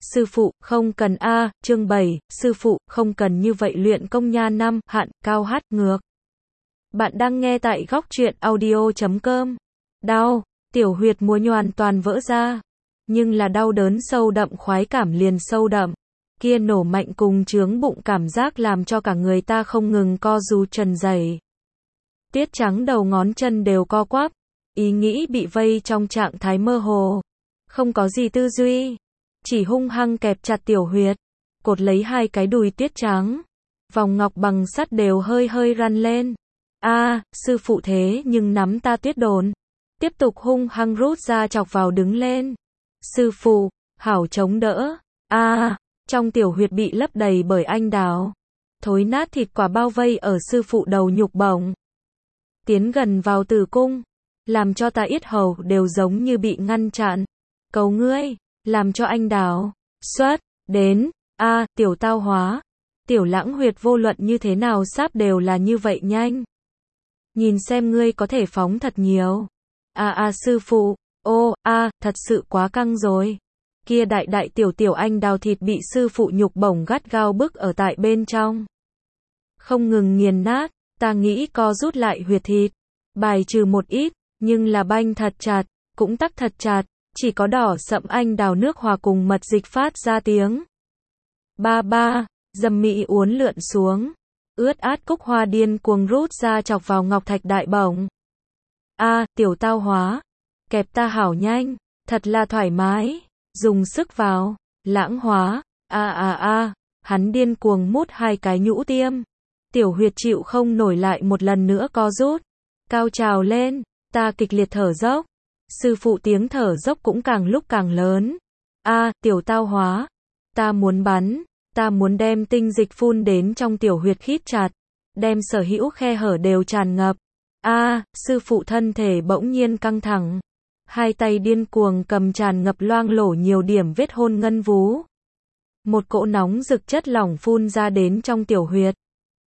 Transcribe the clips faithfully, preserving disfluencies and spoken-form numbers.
sư phụ, không cần a, chương bảy, sư phụ, không cần như vậy luyện công nha. Năm, hạn, cao hát, ngược. Bạn đang nghe tại góc truyện audio chấm com. Đau, tiểu huyệt múa nhoàn toàn vỡ ra. Nhưng là đau đớn sâu đậm, khoái cảm liền sâu đậm. Kia nổ mạnh cùng chướng bụng cảm giác làm cho cả người ta không ngừng co rú trần dày. Tiết trắng đầu ngón chân đều co quắp. Ý nghĩ bị vây trong trạng thái mơ hồ. Không có gì tư duy. Chỉ hung hăng kẹp chặt tiểu huyệt. Cột lấy hai cái đùi tiết trắng. Vòng ngọc bằng sắt đều hơi hơi răn lên. A, sư phụ thế nhưng nắm ta tuyết đồn. Tiếp tục hung hăng rút ra chọc vào đứng lên. Sư phụ, hảo chống đỡ. A, trong tiểu huyệt bị lấp đầy bởi anh đào. Thối nát thịt quả bao vây ở sư phụ đầu nhục bổng. Tiến gần vào tử cung. Làm cho ta yết hầu đều giống như bị ngăn chặn. Cầu ngươi, làm cho anh đào. Xuất, đến, a, tiểu tao hóa. Tiểu lãng huyệt vô luận như thế nào sáp đều là như vậy nhanh. Nhìn xem ngươi có thể phóng thật nhiều. A a sư phụ, ô, a, thật sự quá căng rồi. Kia đại đại tiểu tiểu anh đào thịt bị sư phụ nhục bổng gắt gao bức ở tại bên trong. Không ngừng nghiền nát, ta nghĩ co rút lại huyệt thịt. Bài trừ một ít, nhưng là banh thật chặt, cũng tắc thật chặt. Chỉ có đỏ sậm anh đào nước hòa cùng mật dịch phát ra tiếng. Ba ba, dầm mỹ uốn lượn xuống. Ướt át cúc hoa điên cuồng rút ra chọc vào ngọc thạch đại bổng. A, tiểu tao hóa. Kẹp ta hảo nhanh. Thật là thoải mái. Dùng sức vào. Lãng hóa. A a a. Hắn điên cuồng mút hai cái nhũ tiêm. Tiểu huyệt chịu không nổi lại một lần nữa co rút. Cao trào lên. Ta kịch liệt thở dốc. Sư phụ tiếng thở dốc cũng càng lúc càng lớn. A, tiểu tao hóa. Ta muốn bắn. Ta muốn đem tinh dịch phun đến trong tiểu huyệt khít chặt. Đem sở hữu khe hở đều tràn ngập. A, sư phụ thân thể bỗng nhiên căng thẳng. Hai tay điên cuồng cầm tràn ngập loang lổ nhiều điểm vết hôn ngân vú. Một cỗ nóng rực chất lỏng phun ra đến trong tiểu huyệt.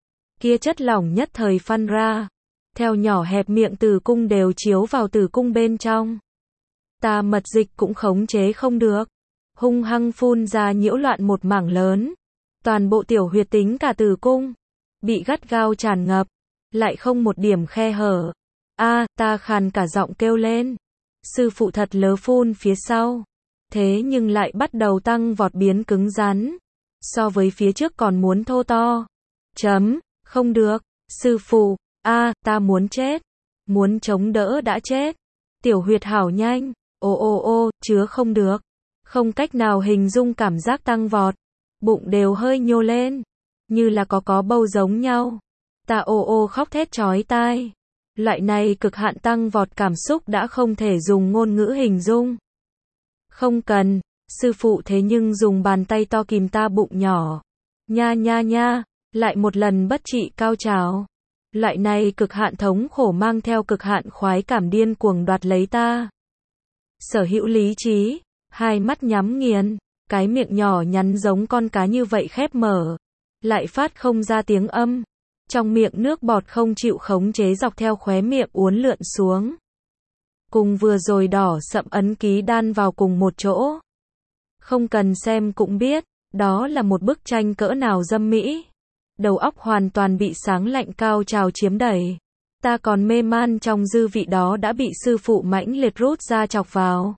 Kia chất lỏng nhất thời phăn ra. Theo nhỏ hẹp miệng tử cung đều chiếu vào tử cung bên trong. Ta mật dịch cũng khống chế không được. Hung hăng phun ra nhiễu loạn một mảng lớn. Toàn bộ tiểu huyệt tính cả tử cung. Bị gắt gao tràn ngập. Lại không một điểm khe hở. A, ta khàn cả giọng kêu lên. Sư phụ thật lớ phun phía sau. Thế nhưng lại bắt đầu tăng vọt biến cứng rắn. So với phía trước còn muốn thô to. Chấm, không được. Sư phụ, a, ta muốn chết. Muốn chống đỡ đã chết. Tiểu huyệt hảo nhanh. Ô ô ô, chứa không được. Không cách nào hình dung cảm giác tăng vọt. Bụng đều hơi nhô lên. Như là có có bầu giống nhau. Ta ô ô khóc thét chói tai. Loại này cực hạn tăng vọt cảm xúc đã không thể dùng ngôn ngữ hình dung. Không cần, sư phụ thế nhưng dùng bàn tay to kìm ta bụng nhỏ. Nha nha nha, lại một lần bất trị cao trào. Loại này cực hạn thống khổ mang theo cực hạn khoái cảm điên cuồng đoạt lấy ta. Sở hữu lý trí, hai mắt nhắm nghiền, cái miệng nhỏ nhắn giống con cá như vậy khép mở. Lại phát không ra tiếng âm. Trong miệng nước bọt không chịu khống chế dọc theo khóe miệng uốn lượn xuống. Cùng vừa rồi đỏ sậm ấn ký đan vào cùng một chỗ. Không cần xem cũng biết, đó là một bức tranh cỡ nào dâm mỹ. Đầu óc hoàn toàn bị sáng lạnh cao trào chiếm đầy. Ta còn mê man trong dư vị đó đã bị sư phụ mãnh liệt rút ra chọc vào.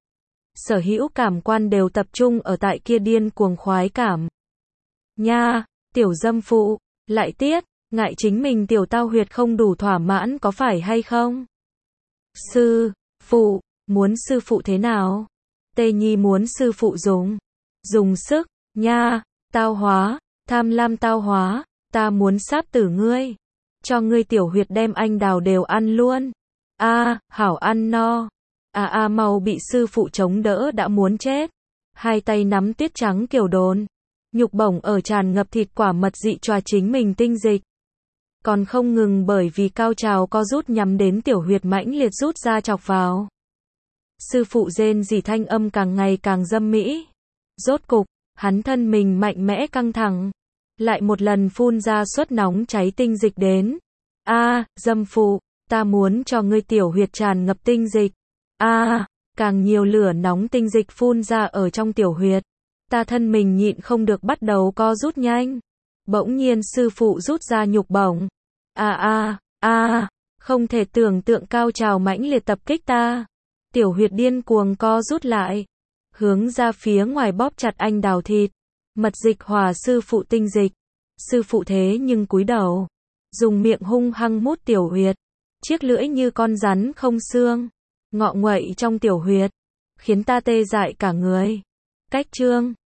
Sở hữu cảm quan đều tập trung ở tại kia điên cuồng khoái cảm. Nha, tiểu dâm phụ, lại tiết, ngại chính mình tiểu tao huyệt không đủ thỏa mãn có phải hay không? Sư, phụ, muốn sư phụ thế nào? Tê Nhi muốn sư phụ dùng. Dùng sức, nha, tao hóa, tham lam tao hóa, ta muốn sáp tử ngươi. Cho ngươi tiểu huyệt đem anh đào đều ăn luôn. A, hảo ăn no. A a mau bị sư phụ chống đỡ đã muốn chết. Hai tay nắm tuyết trắng kiểu đồn. Nhục bổng ở tràn ngập thịt quả mật dị tròa chính mình tinh dịch. Còn không ngừng bởi vì cao trào co rút nhắm đến tiểu huyệt mãnh liệt rút ra chọc vào. Sư phụ rên rỉ thanh âm càng ngày càng dâm mỹ. Rốt cục, hắn thân mình mạnh mẽ căng thẳng. Lại một lần phun ra suất nóng cháy tinh dịch đến. A, dâm phụ, ta muốn cho ngươi tiểu huyệt tràn ngập tinh dịch. A, càng nhiều lửa nóng tinh dịch phun ra ở trong tiểu huyệt. Ta thân mình nhịn không được bắt đầu co rút nhanh. Bỗng nhiên sư phụ rút ra nhục bổng. A a, a, không thể tưởng tượng cao trào mãnh liệt tập kích ta. Tiểu huyệt điên cuồng co rút lại, hướng ra phía ngoài bóp chặt anh đào thịt. Mật dịch hòa sư phụ tinh dịch. Sư phụ thế nhưng cúi đầu, dùng miệng hung hăng mút tiểu huyệt. Chiếc lưỡi như con rắn không xương, ngọ nguậy trong tiểu huyệt, khiến ta tê dại cả người. Cách chương